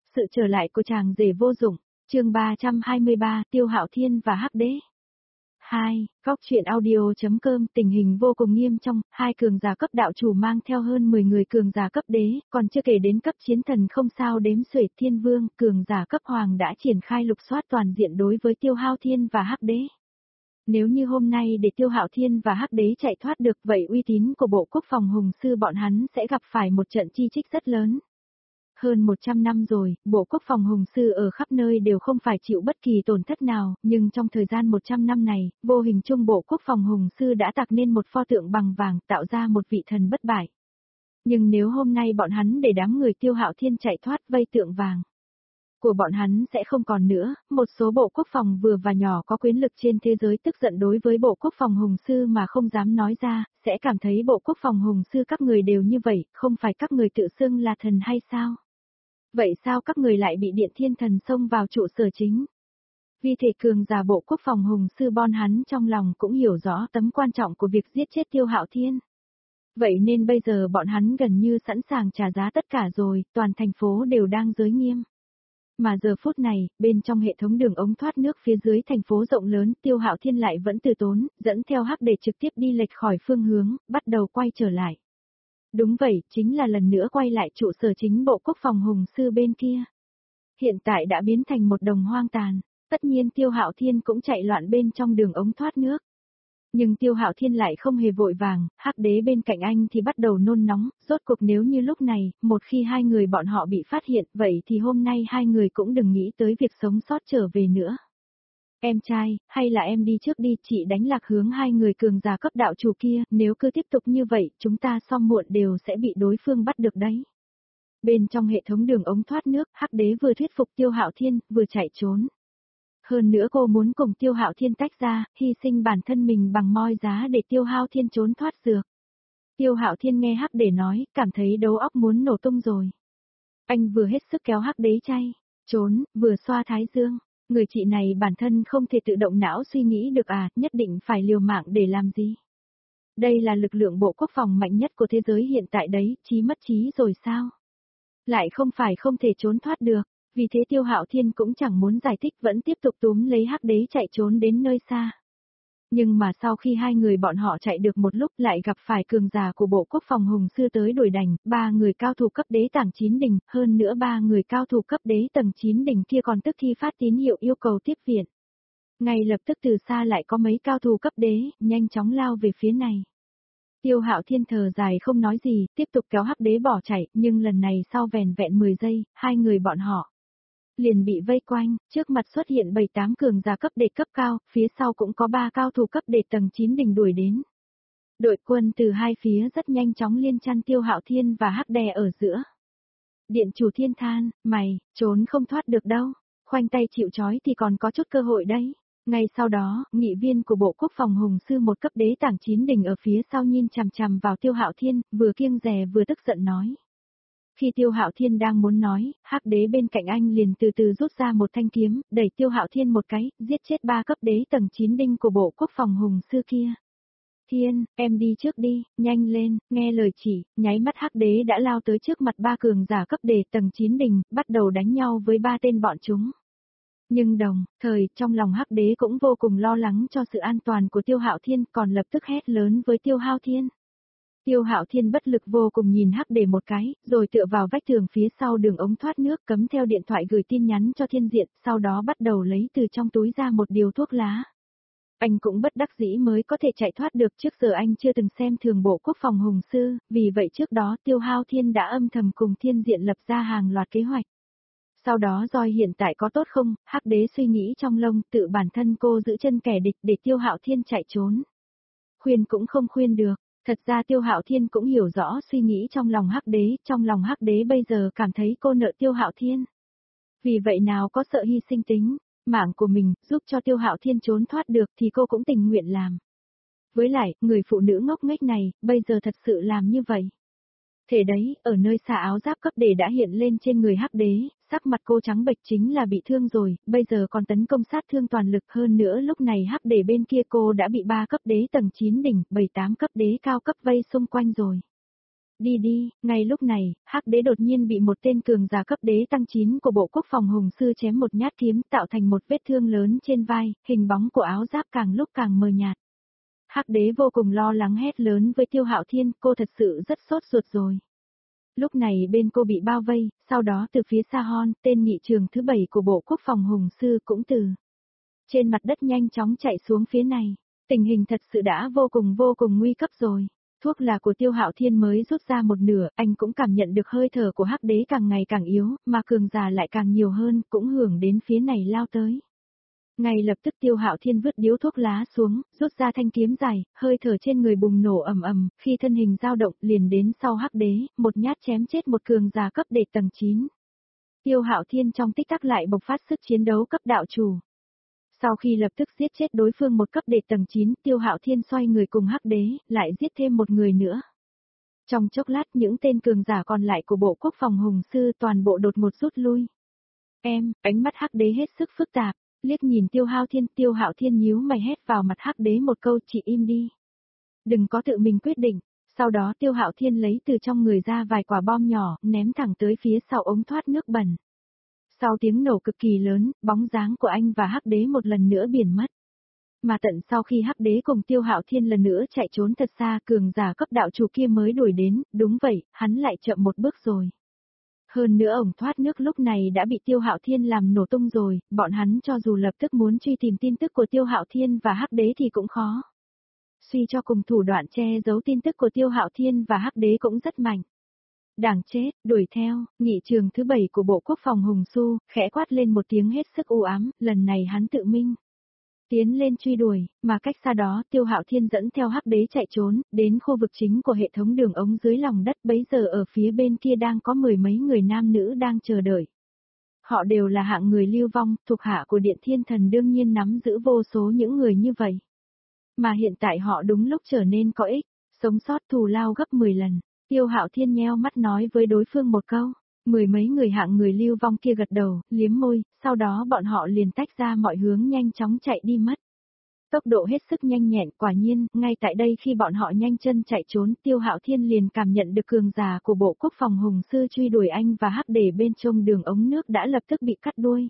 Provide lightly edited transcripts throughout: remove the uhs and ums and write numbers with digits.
Sự trở lại của chàng rể vô dụng, chương 323, Tiêu Hạo Thiên và Hắc Đế. 2. Góc truyện audio.com. Tình hình vô cùng nghiêm trọng, hai cường giả cấp đạo chủ mang theo hơn 10 người cường giả cấp đế, còn chưa kể đến cấp chiến thần không sao đếm xuể. Thiên Vương, cường giả cấp hoàng đã triển khai lục soát toàn diện đối với Tiêu Hạo Thiên và Hắc Đế. Nếu như hôm nay để Tiêu Hạo Thiên và Hắc Đế chạy thoát được, vậy uy tín của Bộ Quốc phòng Hùng Sư bọn hắn sẽ gặp phải một trận chi trích rất lớn. Hơn 100 năm rồi, Bộ Quốc phòng Hùng Sư ở khắp nơi đều không phải chịu bất kỳ tổn thất nào, nhưng trong thời gian 100 năm này, vô hình chung Bộ Quốc phòng Hùng Sư đã tạc nên một pho tượng bằng vàng, tạo ra một vị thần bất bại. Nhưng nếu hôm nay bọn hắn để đám người Tiêu Hạo Thiên chạy thoát, vây tượng vàng của bọn hắn sẽ không còn nữa. Một số bộ quốc phòng vừa và nhỏ có quyền lực trên thế giới tức giận đối với Bộ Quốc phòng Hùng Sư mà không dám nói ra, sẽ cảm thấy Bộ Quốc phòng Hùng Sư các người đều như vậy, không phải các người tự xưng là thần hay sao? Vậy sao các người lại bị Điện Thiên Thần xông vào trụ sở chính? Vì thể cường giả Bộ Quốc phòng Hùng Sư bọn hắn trong lòng cũng hiểu rõ tấm quan trọng của việc giết chết Tiêu Hạo Thiên. Vậy nên bây giờ bọn hắn gần như sẵn sàng trả giá tất cả rồi, toàn thành phố đều đang giới nghiêm. Mà giờ phút này, bên trong hệ thống đường ống thoát nước phía dưới thành phố rộng lớn, Tiêu Hạo Thiên lại vẫn từ tốn, dẫn theo Hắc Đế trực tiếp đi lệch khỏi phương hướng, bắt đầu quay trở lại. Đúng vậy, chính là lần nữa quay lại trụ sở chính Bộ Quốc phòng Hùng Sư bên kia. Hiện tại đã biến thành một đồng hoang tàn, tất nhiên Tiêu Hạo Thiên cũng chạy loạn bên trong đường ống thoát nước. Nhưng Tiêu Hạo Thiên lại không hề vội vàng, Hắc Đế bên cạnh anh thì bắt đầu nôn nóng, rốt cuộc nếu như lúc này, một khi hai người bọn họ bị phát hiện, vậy thì hôm nay hai người cũng đừng nghĩ tới việc sống sót trở về nữa. Em trai, hay là em đi trước đi, chị đánh lạc hướng hai người cường giả cấp đạo chủ kia, nếu cứ tiếp tục như vậy, chúng ta sớm muộn đều sẽ bị đối phương bắt được đấy. Bên trong hệ thống đường ống thoát nước, Hắc Đế vừa thuyết phục Tiêu Hạo Thiên, vừa chạy trốn. Hơn nữa cô muốn cùng Tiêu Hạo Thiên tách ra, hy sinh bản thân mình bằng moi giá để Tiêu Hạo Thiên trốn thoát dược. Tiêu Hạo Thiên nghe Hắc Đế nói, cảm thấy đầu óc muốn nổ tung rồi. Anh vừa hết sức kéo Hắc Đế chay, trốn, vừa xoa thái dương. Người chị này bản thân không thể tự động não suy nghĩ được à, nhất định phải liều mạng để làm gì? Đây là lực lượng Bộ Quốc phòng mạnh nhất của thế giới hiện tại đấy, trí mất trí rồi sao? Lại không phải không thể trốn thoát được, vì thế Tiêu Hạo Thiên cũng chẳng muốn giải thích, vẫn tiếp tục túm lấy Hắc Đế chạy trốn đến nơi xa. Nhưng mà sau khi hai người bọn họ chạy được một lúc lại gặp phải cường giả của Bộ Quốc phòng Hùng Sư tới đuổi đánh, ba người cao thủ cấp đế tầng 9 đỉnh, hơn nữa ba người cao thủ cấp đế tầng 9 đỉnh kia còn tức thì phát tín hiệu yêu cầu tiếp viện. Ngay lập tức từ xa lại có mấy cao thủ cấp đế, nhanh chóng lao về phía này. Tiêu Hạo Thiên thở dài không nói gì, tiếp tục kéo Hắc Đế bỏ chạy, nhưng lần này sau vẻn vẹn 10 giây, hai người bọn họ liền bị vây quanh, trước mặt xuất hiện 7-8 cường giả cấp đế cấp cao, phía sau cũng có 3 cao thủ cấp đế tầng 9 đỉnh đuổi đến. Đội quân từ hai phía rất nhanh chóng liên chăn Tiêu Hạo Thiên và Hắc Đế ở giữa. Điện chủ Thiên than, mày, trốn không thoát được đâu, khoanh tay chịu trói thì còn có chút cơ hội đấy. Ngay sau đó, nghị viên của Bộ Quốc phòng Hùng Sư một cấp đế tầng 9 đỉnh ở phía sau nhìn chằm chằm vào Tiêu Hạo Thiên, vừa kiêng dè vừa tức giận nói. Khi Tiêu Hạo Thiên đang muốn nói, Hắc Đế bên cạnh anh liền từ từ rút ra một thanh kiếm, đẩy Tiêu Hạo Thiên một cái, giết chết 3 cấp đế tầng 9 đinh của Bộ Quốc phòng Hùng Sư kia. Thiên, em đi trước đi, nhanh lên, nghe lời chỉ, nháy mắt Hắc Đế đã lao tới trước mặt 3 cường giả cấp đế tầng 9 đỉnh, bắt đầu đánh nhau với 3 tên bọn chúng. Nhưng đồng thời, trong lòng Hắc Đế cũng vô cùng lo lắng cho sự an toàn của Tiêu Hạo Thiên, còn lập tức hét lớn với Tiêu Hạo Thiên. Tiêu Hạo Thiên bất lực vô cùng nhìn Hắc Đế một cái, rồi tựa vào vách tường phía sau đường ống thoát nước, cấm theo điện thoại gửi tin nhắn cho Thiên Diện, sau đó bắt đầu lấy từ trong túi ra một điều thuốc lá. Anh cũng bất đắc dĩ mới có thể chạy thoát được, trước giờ anh chưa từng xem thường Bộ Quốc phòng Hùng Sư, vì vậy trước đó Tiêu Hạo Thiên đã âm thầm cùng Thiên Diện lập ra hàng loạt kế hoạch. Sau đó roi hiện tại có tốt không, Hắc Đế suy nghĩ trong lông, tự bản thân cô giữ chân kẻ địch để Tiêu Hạo Thiên chạy trốn. Khuyên cũng không khuyên được, thật ra Tiêu Hạo Thiên cũng hiểu rõ suy nghĩ trong lòng Hắc Đế, trong lòng Hắc Đế bây giờ cảm thấy cô nợ Tiêu Hạo Thiên. Vì vậy nào có sợ hy sinh tính, mạng của mình, giúp cho Tiêu Hạo Thiên trốn thoát được thì cô cũng tình nguyện làm. Với lại, người phụ nữ ngốc nghếch này, bây giờ thật sự làm như vậy. Thế đấy, ở nơi xa áo giáp cấp đế đã hiện lên trên người Hắc Đế, sắc mặt cô trắng bệch chính là bị thương rồi, bây giờ còn tấn công sát thương toàn lực hơn nữa, lúc này Hắc Đế bên kia cô đã bị 3 cấp đế tầng 9 đỉnh, 7-8 cấp đế cao cấp vây xung quanh rồi. Đi đi, ngay lúc này, Hắc Đế đột nhiên bị một tên cường giả cấp đế tăng 9 của Bộ Quốc phòng Hùng Sư chém một nhát kiếm tạo thành một vết thương lớn trên vai, hình bóng của áo giáp càng lúc càng mờ nhạt. Hắc Đế vô cùng lo lắng hét lớn với Tiêu Hạo Thiên, cô thật sự rất sốt ruột rồi. Lúc này bên cô bị bao vây, sau đó từ phía xa Hon, tên nghị trường thứ 7 của Bộ Quốc phòng Hùng Sư cũng từ trên mặt đất nhanh chóng chạy xuống phía này. Tình hình thật sự đã vô cùng nguy cấp rồi. Thuốc là của Tiêu Hạo Thiên mới rút ra một nửa, anh cũng cảm nhận được hơi thở của Hắc Đế càng ngày càng yếu, mà cường giả lại càng nhiều hơn, cũng hưởng đến phía này lao tới. Ngay lập tức Tiêu Hạo Thiên vứt điếu thuốc lá xuống, rút ra thanh kiếm dài, hơi thở trên người bùng nổ ầm ầm, khi thân hình dao động liền đến sau Hắc Đế, một nhát chém chết một cường giả cấp đế tầng 9. Tiêu Hạo Thiên trong tích tắc lại bộc phát sức chiến đấu cấp đạo chủ. Sau khi lập tức giết chết đối phương một cấp đế tầng 9, Tiêu Hạo Thiên xoay người cùng Hắc Đế, lại giết thêm một người nữa. Trong chốc lát những tên cường giả còn lại của Bộ Quốc phòng Hùng Sư toàn bộ đột ngột rút lui. Ánh mắt Hắc Đế hết sức phức tạp, liếc nhìn Tiêu Hạo Thiên nhíu mày hét vào mặt Hắc Đế một câu, chị im đi. Đừng có tự mình quyết định. Sau đó Tiêu Hạo Thiên lấy từ trong người ra vài quả bom nhỏ, ném thẳng tới phía sau ống thoát nước bẩn. Sau tiếng nổ cực kỳ lớn, bóng dáng của anh và Hắc Đế một lần nữa biến mất. Mà tận sau khi Hắc Đế cùng Tiêu Hạo Thiên lần nữa chạy trốn thật xa, cường giả cấp đạo chủ kia mới đuổi đến, đúng vậy, hắn lại chậm một bước rồi. Hơn nữa ống thoát nước lúc này đã bị Tiêu Hạo Thiên làm nổ tung rồi, bọn hắn cho dù lập tức muốn truy tìm tin tức của Tiêu Hạo Thiên và Hắc Đế thì cũng khó. Suy cho cùng thủ đoạn che giấu tin tức của Tiêu Hạo Thiên và Hắc Đế cũng rất mạnh. Đảng chết, đuổi theo, nghị trường thứ 7 của Bộ Quốc phòng Hùng Su, khẽ quát lên một tiếng hết sức u ám, lần này hắn tự minh. Tiến lên truy đuổi, mà cách xa đó Tiêu Hạo Thiên dẫn theo Hắc Đế chạy trốn, đến khu vực chính của hệ thống đường ống dưới lòng đất, bấy giờ ở phía bên kia đang có mười mấy người nam nữ đang chờ đợi. Họ đều là hạng người lưu vong, thuộc hạ của Điện Thiên Thần đương nhiên nắm giữ vô số những người như vậy. Mà hiện tại họ đúng lúc trở nên có ích, sống sót thù lao gấp 10 lần. Tiêu Hạo Thiên nheo mắt nói với đối phương một câu, mười mấy người hạng người lưu vong kia gật đầu, liếm môi, sau đó bọn họ liền tách ra mọi hướng nhanh chóng chạy đi mất. Tốc độ hết sức nhanh nhẹn, quả nhiên, ngay tại đây khi bọn họ nhanh chân chạy trốn, Tiêu Hạo Thiên liền cảm nhận được cường giả của Bộ Quốc phòng Hùng Sư truy đuổi anh và Hắc Đế bên trong đường ống nước đã lập tức bị cắt đuôi.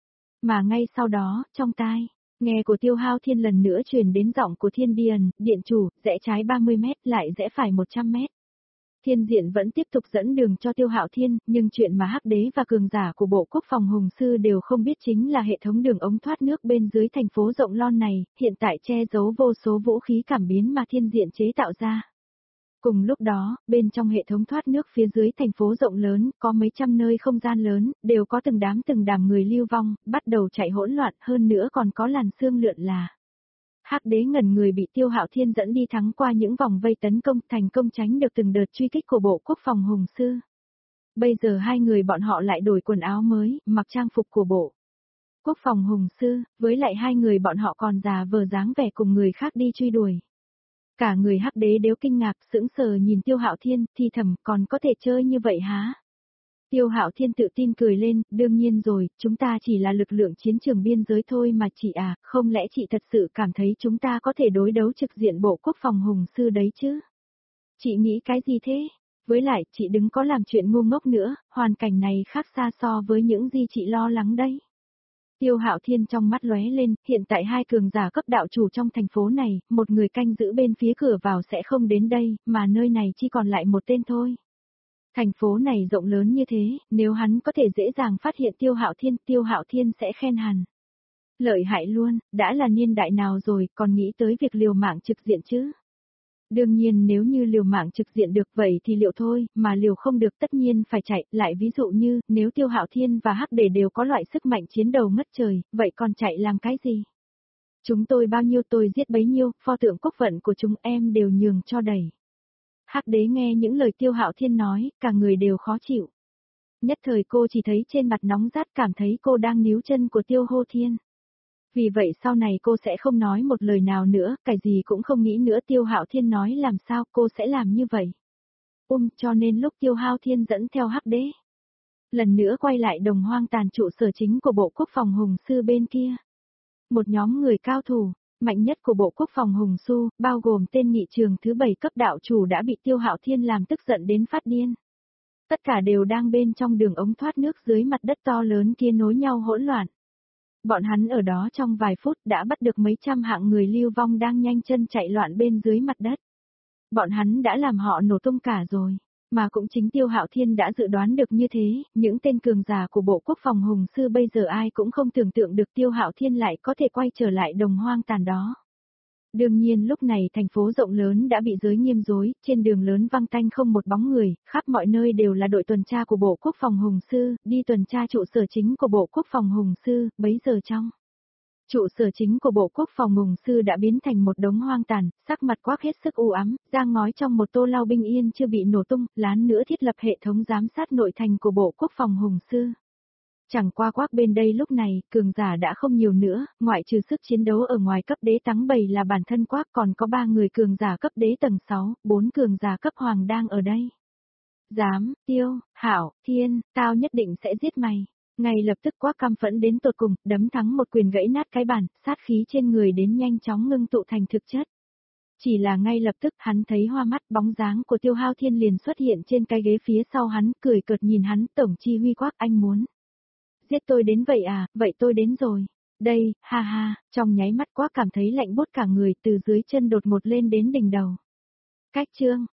Mà ngay sau đó, trong tai nghe của Tiêu Hạo Thiên lần nữa truyền đến giọng của Thiên Điền, điện chủ, rẽ trái 30 mét lại rẽ phải 100 mét. Thiên Diện vẫn tiếp tục dẫn đường cho Tiêu Hạo Thiên, nhưng chuyện mà Hắc Đế và cường giả của Bộ Quốc phòng Hùng Sư đều không biết chính là hệ thống đường ống thoát nước bên dưới thành phố rộng lon này, hiện tại che giấu vô số vũ khí cảm biến mà Thiên Diện chế tạo ra. Cùng lúc đó, bên trong hệ thống thoát nước phía dưới thành phố rộng lớn, có mấy trăm nơi không gian lớn, đều có từng đám người lưu vong, bắt đầu chạy hỗn loạn, hơn nữa còn có làn sương lượn là. Hắc Đế ngẩn người bị Tiêu Hạo Thiên dẫn đi thắng qua những vòng vây tấn công, thành công tránh được từng đợt truy kích của Bộ Quốc phòng Hùng Sư. Bây giờ hai người bọn họ lại đổi quần áo mới, mặc trang phục của Bộ Quốc phòng Hùng Sư, với lại hai người bọn họ còn già vờ dáng vẻ cùng người khác đi truy đuổi. Cả người Hắc Đế đều kinh ngạc, sững sờ nhìn Tiêu Hạo Thiên, thì thầm, còn có thể chơi như vậy hả? Tiêu Hạo Thiên tự tin cười lên, đương nhiên rồi, chúng ta chỉ là lực lượng chiến trường biên giới thôi mà chị à, không lẽ chị thật sự cảm thấy chúng ta có thể đối đấu trực diện Bộ Quốc phòng Hùng Sư đấy chứ? Chị nghĩ cái gì thế? Với lại, chị đừng có làm chuyện ngu ngốc nữa, hoàn cảnh này khác xa so với những gì chị lo lắng đây. Tiêu Hạo Thiên trong mắt lóe lên, hiện tại hai cường giả cấp đạo chủ trong thành phố này, một người canh giữ bên phía cửa vào sẽ không đến đây, mà nơi này chỉ còn lại một tên thôi. Thành phố này rộng lớn như thế, nếu hắn có thể dễ dàng phát hiện Tiêu Hạo Thiên sẽ khen hẳn. Lợi hại luôn, đã là niên đại nào rồi, còn nghĩ tới việc liều mạng trực diện chứ? Đương nhiên nếu như liều mạng trực diện được vậy thì liều thôi, mà liều không được tất nhiên phải chạy, lại ví dụ như, nếu Tiêu Hạo Thiên và Hắc Đế đều có loại sức mạnh chiến đầu ngất trời, vậy còn chạy làm cái gì? Chúng tôi bao nhiêu tôi giết bấy nhiêu, pho tượng quốc vận của chúng em đều nhường cho đầy. Hắc Đế nghe những lời Tiêu Hạo Thiên nói, cả người đều khó chịu. Nhất thời cô chỉ thấy trên mặt nóng rát, cảm thấy cô đang níu chân của Tiêu Hô Thiên. Vì vậy sau này cô sẽ không nói một lời nào nữa, cái gì cũng không nghĩ nữa. Tiêu Hạo Thiên nói làm sao cô sẽ làm như vậy. Cho nên lúc Tiêu Hạo Thiên dẫn theo Hắc Đế, lần nữa quay lại đồng hoang tàn trụ sở chính của Bộ Quốc phòng Hùng Sư bên kia. Một nhóm người cao thủ, Mạnh nhất của Bộ Quốc phòng Hùng Xu, bao gồm tên nghị trường thứ 7 cấp đạo chủ đã bị Tiêu Hạo Thiên làm tức giận đến phát điên. Tất cả đều đang bên trong đường ống thoát nước dưới mặt đất to lớn kia nối nhau hỗn loạn. Bọn hắn ở đó trong vài phút đã bắt được mấy trăm hạng người lưu vong đang nhanh chân chạy loạn bên dưới mặt đất. Bọn hắn đã làm họ nổ tung cả rồi. Mà cũng chính Tiêu Hạo Thiên đã dự đoán được như thế, những tên cường giả của Bộ Quốc phòng Hùng Sư bây giờ ai cũng không tưởng tượng được Tiêu Hạo Thiên lại có thể quay trở lại đồng hoang tàn đó. Đương nhiên lúc này thành phố rộng lớn đã bị giới nghiêm rối, trên đường lớn văng tanh không một bóng người, khắp mọi nơi đều là đội tuần tra của Bộ Quốc phòng Hùng Sư, đi tuần tra trụ sở chính của Bộ Quốc phòng Hùng Sư, bấy giờ trong. Trụ sở chính của Bộ Quốc phòng Hùng Sư đã biến thành một đống hoang tàn, sắc mặt quắc hết sức u ám, giang ngói trong một tô lao binh yên chưa bị nổ tung, lán nữa thiết lập hệ thống giám sát nội thành của Bộ Quốc phòng Hùng Sư. Chẳng qua quắc bên đây lúc này, cường giả đã không nhiều nữa, ngoại trừ sức chiến đấu ở ngoài cấp đế tầng 7 là bản thân quắc còn có 3 người cường giả cấp đế tầng 6, 4 cường giả cấp hoàng đang ở đây. Dám, Tiêu, Hạo, Thiên, tao nhất định sẽ giết mày. Ngay lập tức quá căm phẫn đến tột cùng, đấm thắng một quyền gãy nát cái bàn, sát khí trên người đến nhanh chóng ngưng tụ thành thực chất. Chỉ là ngay lập tức hắn thấy hoa mắt, bóng dáng của Tiêu Hạo Thiên liền xuất hiện trên cái ghế phía sau hắn, cười cợt nhìn hắn, tổng chi huy quắc anh muốn. Giết tôi đến vậy à, vậy tôi đến rồi. Đây, ha ha, trong nháy mắt quá cảm thấy lạnh buốt cả người từ dưới chân đột ngột lên đến đỉnh đầu. Cách chương.